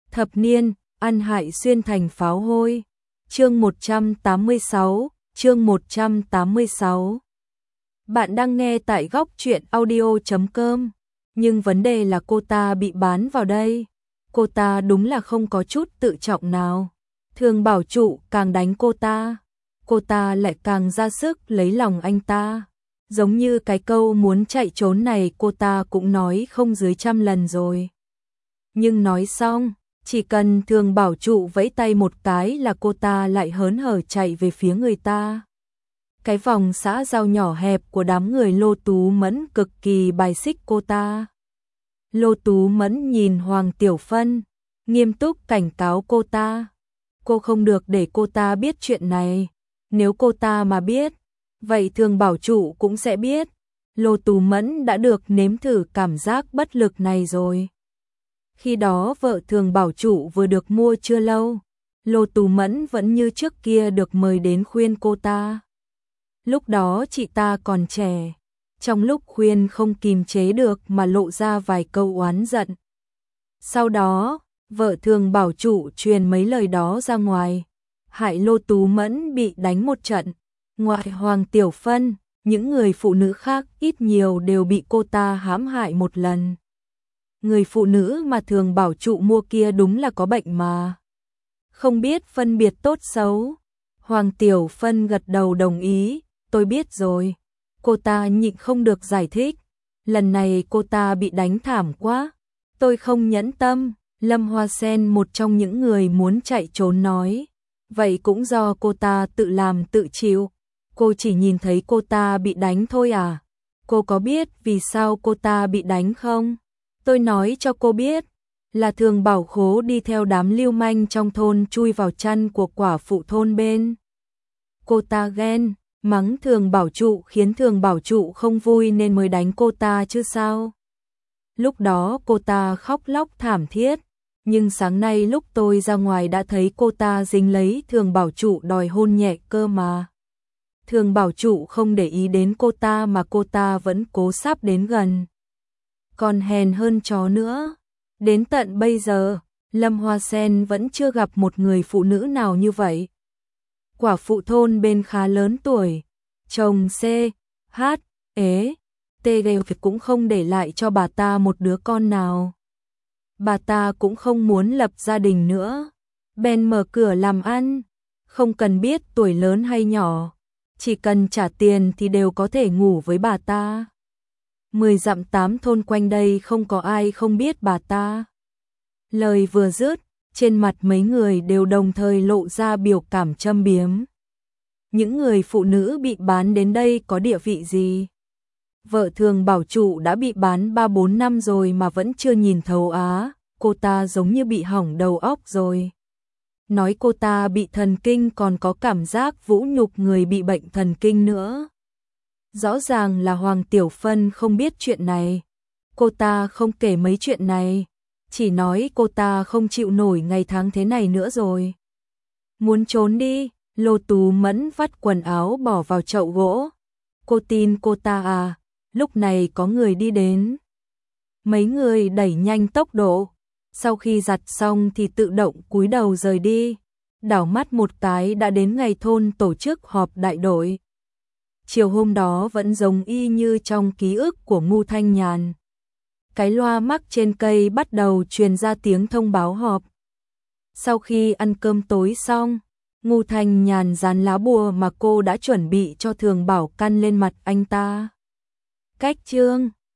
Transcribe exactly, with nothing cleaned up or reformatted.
Thập niên, ăn hại xuyên thành pháo hôi. Chương một trăm tám mươi sáu, chương một trăm tám mươi sáu. Bạn đang nghe tại góc truyện audio chấm com, nhưng vấn đề là cô ta bị bán vào đây. Cô ta đúng là không có chút tự trọng nào. Thường bảo trụ càng đánh cô ta, cô ta lại càng ra sức lấy lòng anh ta. Giống như cái câu muốn chạy trốn này cô ta cũng nói không dưới trăm lần rồi. Nhưng nói xong, chỉ cần Thường bảo trụ vẫy tay một cái là cô ta lại hớn hở chạy về phía người ta. Cái vòng xã giao nhỏ hẹp của đám người Lô Tú Mẫn cực kỳ bài xích cô ta. Lô Tú Mẫn nhìn Hoàng Tiểu Phân, nghiêm túc cảnh cáo cô ta. Cô không được để cô ta biết chuyện này. Nếu cô ta mà biết, vậy Thường bảo trụ cũng sẽ biết. Lô Tú Mẫn đã được nếm thử cảm giác bất lực này rồi. Khi đó vợ Thường bảo trụ vừa được mua chưa lâu, Lô Tú Mẫn vẫn như trước kia được mời đến khuyên cô ta. Lúc đó chị ta còn trẻ, trong lúc khuyên không kìm chế được mà lộ ra vài câu oán giận. Sau đó, vợ Thường bảo trụ truyền mấy lời đó ra ngoài, hại Lô Tú Mẫn bị đánh một trận. Ngoài Hoàng Tiểu Phân, những người phụ nữ khác ít nhiều đều bị cô ta hãm hại một lần. Người phụ nữ mà Thường bảo trụ mua kia đúng là có bệnh mà. Không biết phân biệt tốt xấu. Hoàng Tiểu Phân gật đầu đồng ý, tôi biết rồi. Cô ta nhịn không được giải thích. Lần này cô ta bị đánh thảm quá. Tôi không nhẫn tâm. Lâm Hoa Sen, một trong những người muốn chạy trốn nói. Vậy cũng do cô ta tự làm tự chịu. Cô chỉ nhìn thấy cô ta bị đánh thôi à? Cô có biết vì sao cô ta bị đánh không? Tôi nói cho cô biết, là Thường bảo khố đi theo đám lưu manh trong thôn chui vào chăn của quả phụ thôn bên. Cô ta ghen, mắng Thường bảo trụ khiến Thường bảo trụ không vui nên mới đánh cô ta chứ sao. Lúc đó cô ta khóc lóc thảm thiết, nhưng sáng nay lúc tôi ra ngoài đã thấy cô ta dính lấy Thường bảo trụ đòi hôn nhẹ cơ mà. Thường bảo trụ không để ý đến cô ta mà cô ta vẫn cố sắp đến gần. Còn hèn hơn chó nữa. Đến tận bây giờ, Lâm Hoa Sen vẫn chưa gặp một người phụ nữ nào như vậy. Quả phụ thôn bên khá lớn tuổi, chồng C, H, ế, T đều cũng không để lại cho bà ta một đứa con nào. Bà ta cũng không muốn lập gia đình nữa. Bèn mở cửa làm ăn, không cần biết tuổi lớn hay nhỏ, chỉ cần trả tiền thì đều có thể ngủ với bà ta. Mười dặm tám thôn quanh đây không có ai không biết bà ta. Lời vừa dứt, trên mặt mấy người đều đồng thời lộ ra biểu cảm châm biếm. Những người phụ nữ bị bán đến đây có địa vị gì? Vợ Thường bảo trụ đã bị bán ba bốn năm rồi mà vẫn chưa nhìn thấu á, cô ta giống như bị hỏng đầu óc rồi. Nói cô ta bị thần kinh còn có cảm giác vũ nhục người bị bệnh thần kinh nữa. Rõ ràng là Hoàng Tiểu Phân không biết chuyện này. Cô ta không kể mấy chuyện này, chỉ nói cô ta không chịu nổi ngày tháng thế này nữa rồi. Muốn trốn đi, Lô Tú Mẫn vắt quần áo bỏ vào chậu gỗ. Cô tin cô ta à, lúc này có người đi đến. Mấy người đẩy nhanh tốc độ, sau khi giặt xong thì tự động cúi đầu rời đi. Đảo mắt một cái đã đến ngày thôn tổ chức họp đại đội. Chiều hôm đó vẫn giống y như trong ký ức của Ngô Thanh Nhàn. Cái loa mắc trên cây bắt đầu truyền ra tiếng thông báo họp. Sau khi ăn cơm tối xong, Ngô Thanh Nhàn dán lá bùa mà cô đã chuẩn bị cho Thường bảo căn lên mặt anh ta. Cách chương